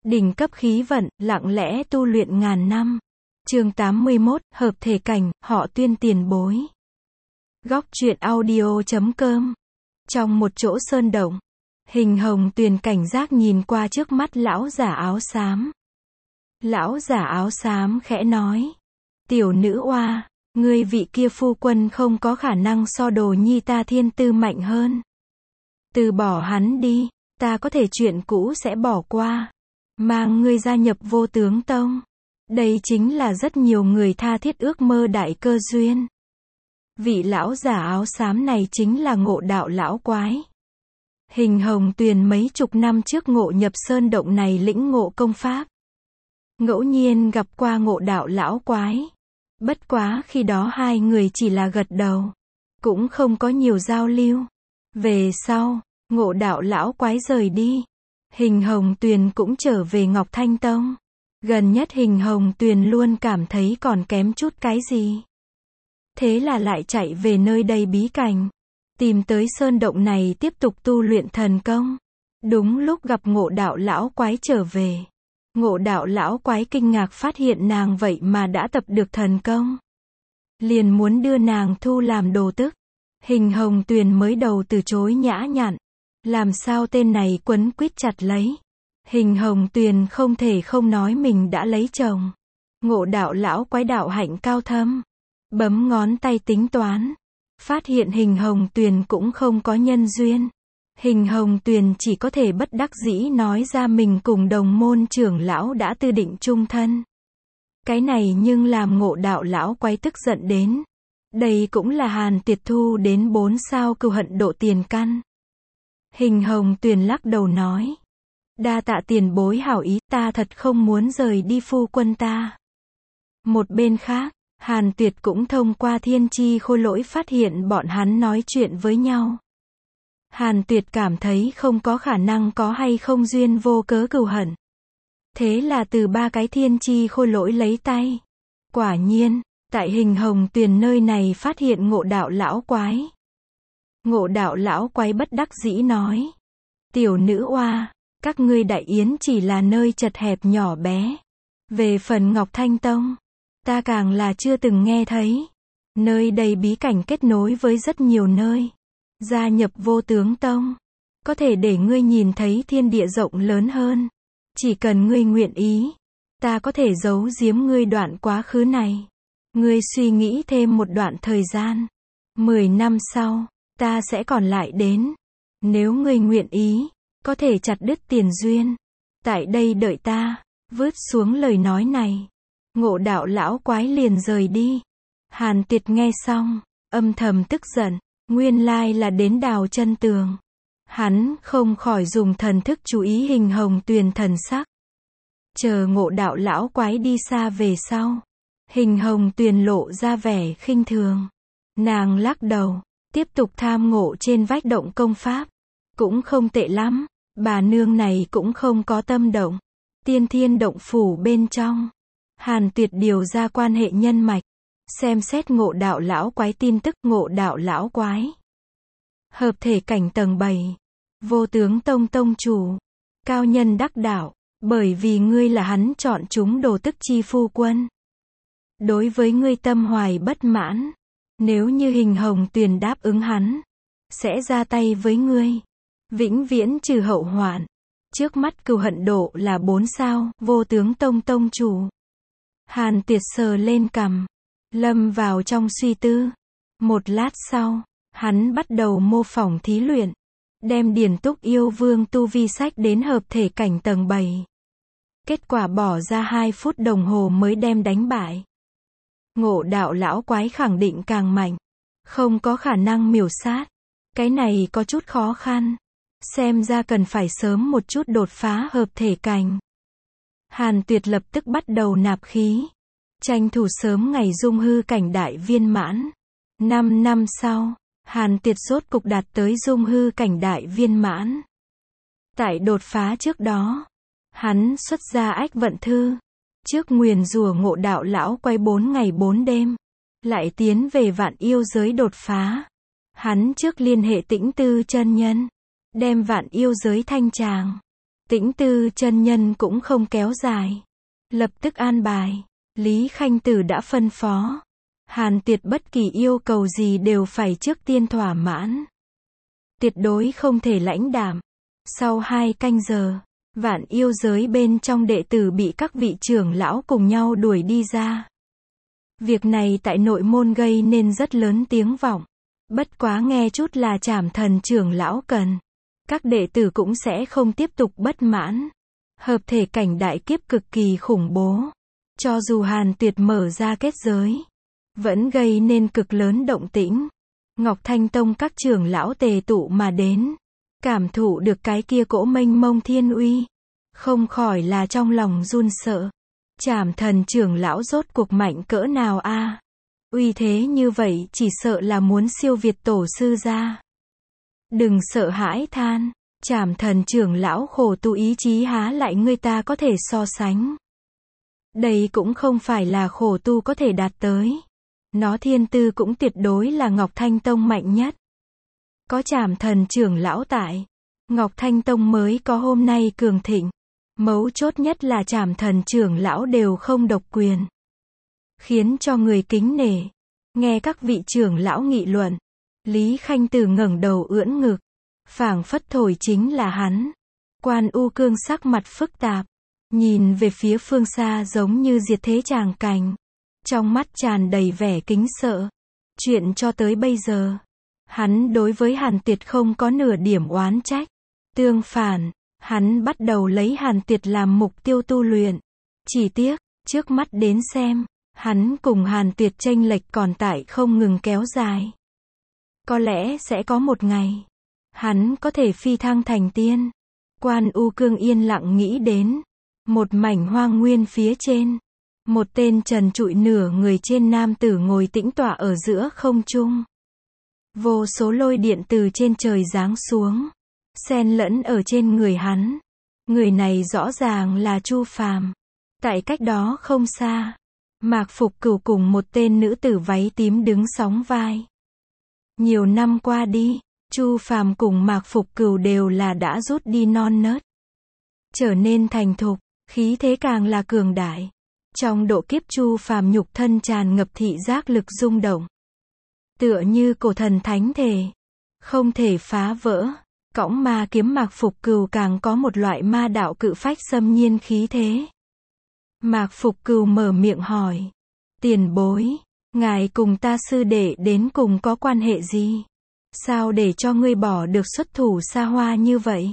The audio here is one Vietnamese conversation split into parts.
Đỉnh cấp khí vận, lặng lẽ tu luyện ngàn năm. Chương 81, hợp thể cảnh, họ Tuyên tiền bối. Góc truyện audio.com. Trong một chỗ sơn động, Hình Hồng Tuyền cảnh giác nhìn qua trước mắt lão giả áo xám. Lão giả áo xám khẽ nói: "Tiểu nữ oa, ngươi vị kia phu quân không có khả năng so đồ nhi ta thiên tư mạnh hơn. Từ bỏ hắn đi, ta có thể chuyện cũ sẽ bỏ qua. Mang ngươi gia nhập Vô Tướng Tông. Đây chính là rất nhiều người tha thiết ước mơ đại cơ duyên." Vị lão giả áo xám này chính là Ngộ Đạo lão quái. Hình Hồng Tuyền mấy chục năm trước ngộ nhập sơn động này lĩnh ngộ công pháp. Ngẫu nhiên gặp qua Ngộ Đạo lão quái. Bất quá khi đó hai người chỉ là gật đầu, cũng không có nhiều giao lưu. Về sau, Ngộ Đạo lão quái rời đi, Hình Hồng Tuyền cũng trở về Ngọc Thanh Tông. Gần nhất Hình Hồng Tuyền luôn cảm thấy còn kém chút cái gì. Thế là lại chạy về nơi đây bí cảnh, tìm tới sơn động này tiếp tục tu luyện thần công. Đúng lúc gặp Ngộ Đạo lão quái trở về. Ngộ Đạo lão quái kinh ngạc phát hiện nàng vậy mà đã tập được thần công. Liền muốn đưa nàng thu làm đồ tức. Hình Hồng Tuyền mới đầu từ chối nhã nhặn. Làm sao tên này quấn quýt chặt lấy. Hình Hồng Tuyền không thể không nói mình đã lấy chồng. Ngộ Đạo lão quái đạo hạnh cao thâm. Bấm ngón tay tính toán. Phát hiện Hình Hồng Tuyền cũng không có nhân duyên. Hình Hồng Tuyền chỉ có thể bất đắc dĩ nói ra mình cùng đồng môn trưởng lão đã tư định chung thân. Cái này nhưng làm Ngộ Đạo lão quái tức giận đến. Đây cũng là Hàn Tiệt thu đến 4 sao cừu hận độ tiền căn. Hình Hồng Tuyền lắc đầu nói: "Đa tạ tiền bối hảo ý, ta thật không muốn rời đi phu quân ta." Một bên khác, Hàn Tuyệt cũng thông qua thiên chi khôi lỗi phát hiện bọn hắn nói chuyện với nhau. Hàn Tuyệt cảm thấy không có khả năng có hay không duyên vô cớ cừu hận. Thế là từ 3 cái thiên chi khôi lỗi lấy tay. Quả nhiên, tại Hình Hồng Tuyền nơi này phát hiện Ngộ Đạo lão quái. Ngộ Đạo lão quái bất đắc dĩ nói: "Tiểu nữ oa, các ngươi đại yến chỉ là nơi chật hẹp nhỏ bé. Về phần Ngọc Thanh Tông, ta càng là chưa từng nghe thấy. Nơi đây bí cảnh kết nối với rất nhiều nơi. Gia nhập Vô Tướng Tông, có thể để ngươi nhìn thấy thiên địa rộng lớn hơn. Chỉ cần ngươi nguyện ý, ta có thể giấu giếm ngươi đoạn quá khứ này. Ngươi suy nghĩ thêm một đoạn thời gian. 10 năm sau, ta sẽ còn lại đến. Nếu ngươi nguyện ý, có thể chặt đứt tiền duyên. Tại đây đợi ta." Vứt xuống lời nói này, Ngộ Đạo lão quái liền rời đi. Hàn Tiệt nghe xong, âm thầm tức giận. Nguyên lai là đến đào chân tường. Hắn không khỏi dùng thần thức chú ý Hình Hồng Tuyền thần sắc. Chờ Ngộ Đạo lão quái đi xa về sau, Hình Hồng Tuyền lộ ra vẻ khinh thường. Nàng lắc đầu, tiếp tục tham ngộ trên vách động công pháp. Cũng không tệ lắm, bà nương này cũng không có tâm động. Tiên Thiên động phủ bên trong, Hàn Tuyệt điều ra quan hệ nhân mạch, xem xét Ngộ Đạo lão quái tin tức. Ngộ Đạo lão quái, hợp thể cảnh tầng 7, Vô Tướng Tông tông chủ, cao nhân đắc đạo. Bởi vì ngươi là hắn chọn chúng đồ tức chi phu quân, đối với ngươi tâm hoài bất mãn. Nếu như Hình Hồng Tuyền đáp ứng hắn, sẽ ra tay với ngươi, vĩnh viễn trừ hậu hoạn. Trước mắt cừu hận độ là 4 sao, Vô Tướng Tông tông chủ. Hàn Tuyệt sờ lên cằm, lâm vào trong suy tư. Một lát sau, hắn bắt đầu mô phỏng thí luyện, đem Điển Túc Yêu Vương tu vi sách đến hợp thể cảnh tầng 7. Kết quả bỏ ra 2 phút đồng hồ mới đem đánh bại. Ngộ Đạo lão quái khẳng định càng mạnh, không có khả năng miểu sát. Cái này có chút khó khăn. Xem ra cần phải sớm một chút đột phá hợp thể cảnh. Hàn Tuyệt lập tức bắt đầu nạp khí, tranh thủ sớm ngày dung hư cảnh đại viên mãn. 5 năm sau, Hàn Tuyệt rốt cục đạt tới dung hư cảnh đại viên mãn. Tại đột phá trước đó, hắn xuất ra Ách Vận Thư, trước nguyền rủa Ngộ Đạo lão quái 4 ngày 4 đêm, lại tiến về Vạn Yêu giới đột phá. Hắn trước liên hệ Tĩnh Tư chân nhân, đem Vạn Yêu giới thanh tràng. Tĩnh Tư chân nhân cũng không kéo dài. Lập tức an bài. Lý Khanh Tử đã phân phó. Hàn Tuyệt bất kỳ yêu cầu gì đều phải trước tiên thỏa mãn. Tuyệt đối không thể lãnh đạm. Sau 2 canh giờ, Vạn Yêu giới bên trong đệ tử bị các vị trưởng lão cùng nhau đuổi đi ra. Việc này tại nội môn gây nên rất lớn tiếng vọng. Bất quá nghe chút là Trảm Thần trưởng lão cần. Các đệ tử cũng sẽ không tiếp tục bất mãn. Hợp thể cảnh đại kiếp cực kỳ khủng bố. Cho dù Hàn Tuyệt mở ra kết giới, vẫn gây nên cực lớn động tĩnh. Ngọc Thanh Tông các trưởng lão tề tụ mà đến. Cảm thụ được cái kia cỗ mênh mông thiên uy. Không khỏi là trong lòng run sợ. Trảm Thần trưởng lão rốt cuộc mạnh cỡ nào a? Uy thế như vậy chỉ sợ là muốn siêu việt tổ sư ra. Đừng sợ hãi than. Trảm Thần trưởng lão khổ tu ý chí há lại người ta có thể so sánh. Đây cũng không phải là khổ tu có thể đạt tới. Nó thiên tư cũng tuyệt đối là Ngọc Thanh Tông mạnh nhất. Có Trảm Thần trưởng lão tại, Ngọc Thanh Tông mới có hôm nay cường thịnh. Mấu chốt nhất là Trảm Thần trưởng lão đều không độc quyền. Khiến cho người kính nể. Nghe các vị trưởng lão nghị luận, Lý Khanh Tử ngẩng đầu ưỡn ngực. Phảng phất thổi chính là hắn. Quan U Cương sắc mặt phức tạp. Nhìn về phía phương xa giống như diệt thế tràng cảnh. Trong mắt tràn đầy vẻ kính sợ. Chuyện cho tới bây giờ, hắn đối với Hàn Tuyệt không có nửa điểm oán trách. Tương phản, hắn bắt đầu lấy Hàn Tuyệt làm mục tiêu tu luyện. Chỉ tiếc, trước mắt đến xem, hắn cùng Hàn Tuyệt chênh lệch còn tại không ngừng kéo dài. Có lẽ sẽ có một ngày, hắn có thể phi thăng thành tiên. Quan U Cương yên lặng nghĩ đến. Một mảnh hoang nguyên phía trên. Một tên trần trụi nửa người trên nam tử ngồi tĩnh tọa ở giữa không trung. Vô số lôi điện từ trên trời giáng xuống. Xen lẫn ở trên người hắn. Người này rõ ràng là Chu Phàm. Tại cách đó không xa, Mạc Phục Cửu cùng một tên nữ tử váy tím đứng sóng vai. Nhiều năm qua đi, Chu Phàm cùng Mạc Phục Cửu đều là đã rút đi non nớt. Trở nên thành thục, khí thế càng là cường đại. Trong độ kiếp Chu Phàm nhục thân tràn ngập thị giác lực rung động. Tựa như cổ thần thánh thể. Không thể phá vỡ. Cõng ma kiếm Mạc Phục Cửu càng có một loại ma đạo cự phách xâm nhiên khí thế. Mạc Phục Cửu mở miệng hỏi. Tiền bối, ngài cùng ta sư đệ đến cùng có quan hệ gì? Sao để cho ngươi bỏ được xuất thủ xa hoa như vậy?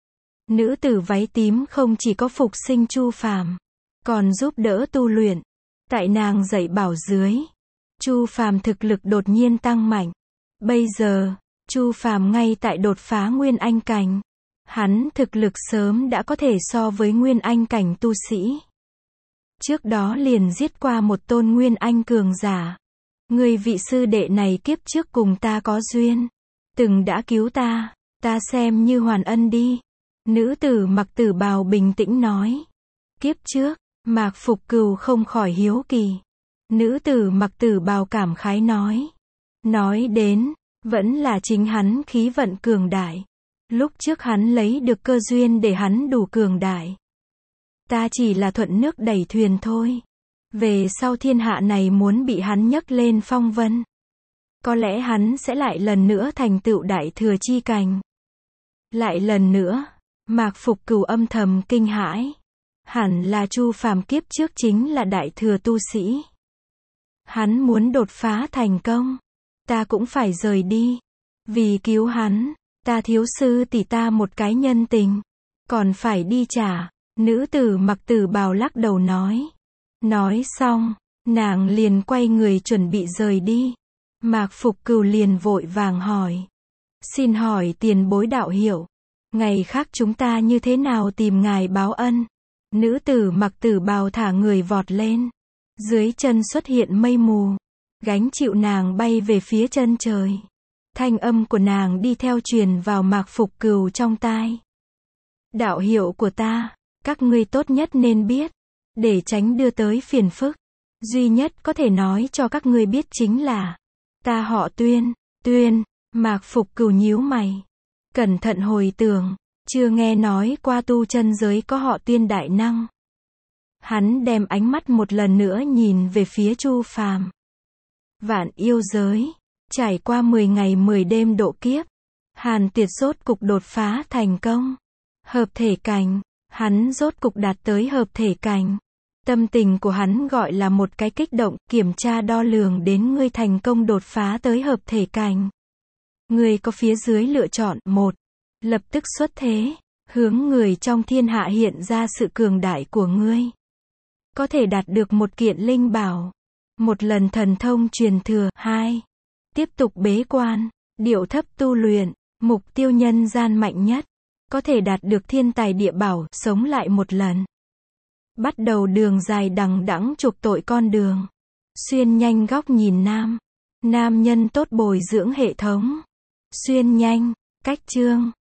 Nữ tử váy tím không chỉ có phục sinh Chu Phàm, còn giúp đỡ tu luyện. Tại nàng dạy bảo dưới, Chu Phàm thực lực đột nhiên tăng mạnh. Bây giờ, Chu Phàm ngay tại đột phá Nguyên Anh cảnh. Hắn thực lực sớm đã có thể so với Nguyên Anh cảnh tu sĩ. Trước đó liền giết qua một tôn Nguyên Anh cường giả. Người vị sư đệ này kiếp trước cùng ta có duyên. Từng đã cứu ta xem như hoàn ân đi. Nữ tử mặc tử bào bình tĩnh nói. Kiếp trước, Mạc Phục Cửu không khỏi hiếu kỳ. Nữ tử mặc tử bào cảm khái nói. Nói đến, vẫn là chính hắn khí vận cường đại. Lúc trước hắn lấy được cơ duyên để hắn đủ cường đại. Ta chỉ là thuận nước đẩy thuyền thôi. Về sau thiên hạ này muốn bị hắn nhấc lên phong vân. Có lẽ hắn sẽ lại lần nữa thành tựu đại thừa chi cảnh. Lại lần nữa, Mạc Phục Cửu âm thầm kinh hãi. Hẳn là Chu Phàm kiếp trước chính là đại thừa tu sĩ. Hắn muốn đột phá thành công. Ta cũng phải rời đi. Vì cứu hắn, ta thiếu sư tỷ ta một cái nhân tình. Còn phải đi trả. Nữ tử mặc tử bào lắc đầu nói. Nói xong, nàng liền quay người chuẩn bị rời đi. Mạc Phục Cửu liền vội vàng hỏi. Xin hỏi tiền bối đạo hiệu. Ngày khác chúng ta như thế nào tìm ngài báo ân? Nữ tử mặc tử bào thả người vọt lên. Dưới chân xuất hiện mây mù. Gánh chịu nàng bay về phía chân trời. Thanh âm của nàng đi theo truyền vào Mạc Phục Cửu trong tai. Đạo hiệu của ta, các ngươi tốt nhất nên biết. Để tránh đưa tới phiền phức. Duy nhất có thể nói cho các ngươi biết chính là. Ta họ Tuyên. Tuyên, Mạc Phục Cửu nhíu mày. Cẩn thận hồi tưởng. Chưa nghe nói qua tu chân giới có họ Tuyên đại năng. Hắn đem ánh mắt một lần nữa nhìn về phía Chu Phàm. Vạn yêu giới, trải qua 10 ngày 10 đêm độ kiếp, Hàn Tuyệt rốt cục đột phá thành công. Hợp thể cảnh, hắn rốt cục đạt tới hợp thể cảnh. Tâm tình của hắn gọi là một cái kích động, kiểm tra đo lường đến ngươi thành công đột phá tới hợp thể cảnh. Ngươi có phía dưới lựa chọn: 1. Lập tức xuất thế, hướng người trong thiên hạ hiện ra sự cường đại của ngươi. Có thể đạt được một kiện linh bảo, một lần thần thông truyền thừa. 2. Tiếp tục bế quan, điệu thấp tu luyện, mục tiêu nhân gian mạnh nhất. Có thể đạt được thiên tài địa bảo, sống lại một lần. Bắt đầu đường dài đằng đẵng chuộc tội con đường. Xuyên nhanh góc nhìn nam. Nam nhân tốt bồi dưỡng hệ thống. Xuyên nhanh, cách chương.